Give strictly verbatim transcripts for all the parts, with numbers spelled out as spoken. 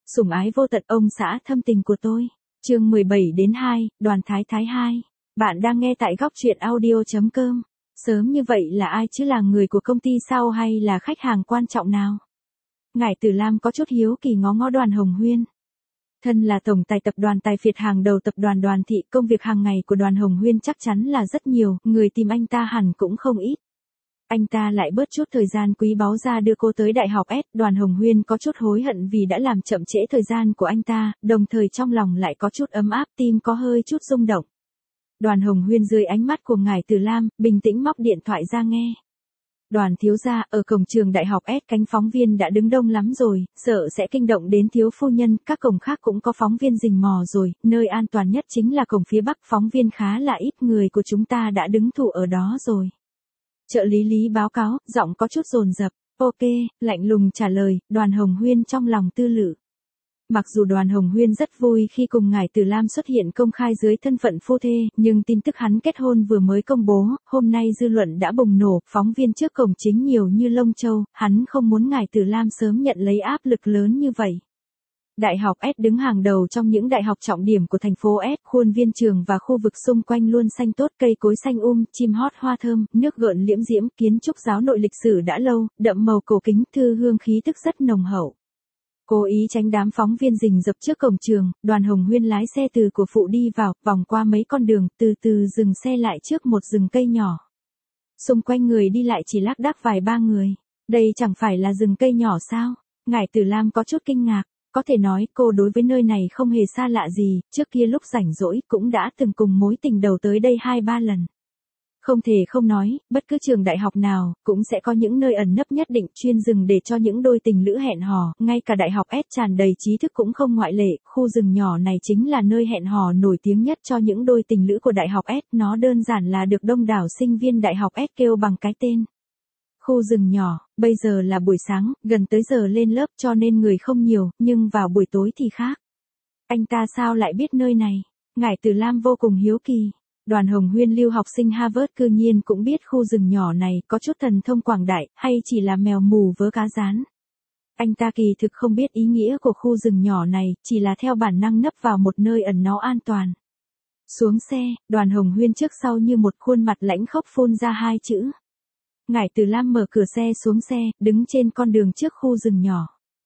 Sủng ái vô tận ông xã thâm tình của tôi. Chương mười bảy đến hai, Đoàn Thái Thái hai. Bạn đang nghe tại góc truyện audio chấm com. Sớm như vậy là ai chứ, là người của công ty sao hay là khách hàng quan trọng nào? Ngải Tử Lam có chút hiếu kỳ ngó ngó Đoàn Hồng Huyên. Thân là tổng tài tập đoàn tài phiệt hàng đầu tập đoàn Đoàn thị, công việc hàng ngày của Đoàn Hồng Huyên chắc chắn là rất nhiều, người tìm anh ta hẳn cũng không ít. Anh ta lại bớt chút thời gian quý báu ra đưa cô tới đại học S, Đoàn Hồng Huyên có chút hối hận vì đã làm chậm trễ thời gian của anh ta, đồng thời trong lòng lại có chút ấm áp, tim có hơi chút rung động. Đoàn Hồng Huyên dưới ánh mắt của Ngải Tử Lam, bình tĩnh móc điện thoại ra nghe. Đoàn thiếu gia, ở cổng trường đại học S cánh phóng viên đã đứng đông lắm rồi, sợ sẽ kinh động đến thiếu phu nhân, các cổng khác cũng có phóng viên rình mò rồi, nơi an toàn nhất chính là cổng phía bắc, phóng viên khá là ít, người của chúng ta đã đứng thủ ở đó rồi. Trợ lý Lý báo cáo, giọng có chút dồn dập. Ok, lạnh lùng trả lời, Đoàn Hồng Huyên trong lòng tư lự. Mặc dù Đoàn Hồng Huyên rất vui khi cùng Ngải Tử Lam xuất hiện công khai dưới thân phận phu thê, nhưng tin tức hắn kết hôn vừa mới công bố, hôm nay dư luận đã bùng nổ, phóng viên trước cổng chính nhiều như lông châu, hắn không muốn Ngải Tử Lam sớm nhận lấy áp lực lớn như vậy. Đại học S đứng hàng đầu trong những đại học trọng điểm của thành phố S, khuôn viên trường và khu vực xung quanh luôn xanh tốt, cây cối xanh um, chim hót hoa thơm, nước gợn liễm diễm, kiến trúc giáo nội lịch sử đã lâu, đậm màu cổ kính, thư hương khí tức rất nồng hậu. Cố ý tránh đám phóng viên rình rập trước cổng trường, Đoàn Hồng Huyên lái xe từ của phụ đi vào, vòng qua mấy con đường, từ từ dừng xe lại trước một rừng cây nhỏ. Xung quanh người đi lại chỉ lác đác vài ba người. Đây chẳng phải là rừng cây nhỏ sao? Ngải Tử Lam có chút kinh ngạc. Có thể nói cô đối với nơi này không hề xa lạ gì, trước kia lúc rảnh rỗi cũng đã từng cùng mối tình đầu tới đây hai ba lần. Không thể không nói, bất cứ trường đại học nào, cũng sẽ có những nơi ẩn nấp nhất định chuyên dừng để cho những đôi tình lữ hẹn hò, ngay cả đại học S tràn đầy trí thức cũng không ngoại lệ, khu rừng nhỏ này chính là nơi hẹn hò nổi tiếng nhất cho những đôi tình lữ của đại học S, nó đơn giản là được đông đảo sinh viên đại học S kêu bằng cái tên. Khu rừng nhỏ, bây giờ là buổi sáng, gần tới giờ lên lớp cho nên người không nhiều, nhưng vào buổi tối thì khác. Anh ta sao lại biết nơi này? Ngải Tử Lam vô cùng hiếu kỳ. Đoàn Hồng Huyên lưu học sinh Harvard cư nhiên cũng biết khu rừng nhỏ này có chút thần thông quảng đại, hay chỉ là mèo mù vớ cá rán. Anh ta kỳ thực không biết ý nghĩa của khu rừng nhỏ này, chỉ là theo bản năng nấp vào một nơi ẩn náu an toàn. Xuống xe, Đoàn Hồng Huyên trước sau như một khuôn mặt lãnh khốc phun ra hai chữ. Ngải Tử Lam mở cửa xe xuống xe, đứng trên con đường trước khu rừng nhỏ.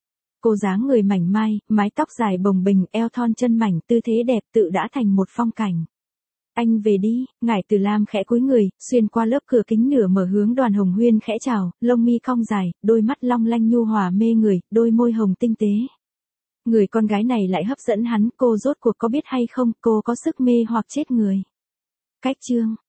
Cô dáng người mảnh mai, mái tóc dài bồng bềnh, eo thon chân mảnh, tư thế đẹp tự đã thành một phong cảnh. Anh về đi, Ngải Tử Lam khẽ cúi người, xuyên qua lớp cửa kính nửa mở hướng Đoàn Hồng Huyên khẽ chào, lông mi cong dài, đôi mắt long lanh nhu hòa mê người, đôi môi hồng tinh tế. Người con gái này lại hấp dẫn hắn, cô rốt cuộc có biết hay không, cô có sức mê hoặc chết người. Cách chương,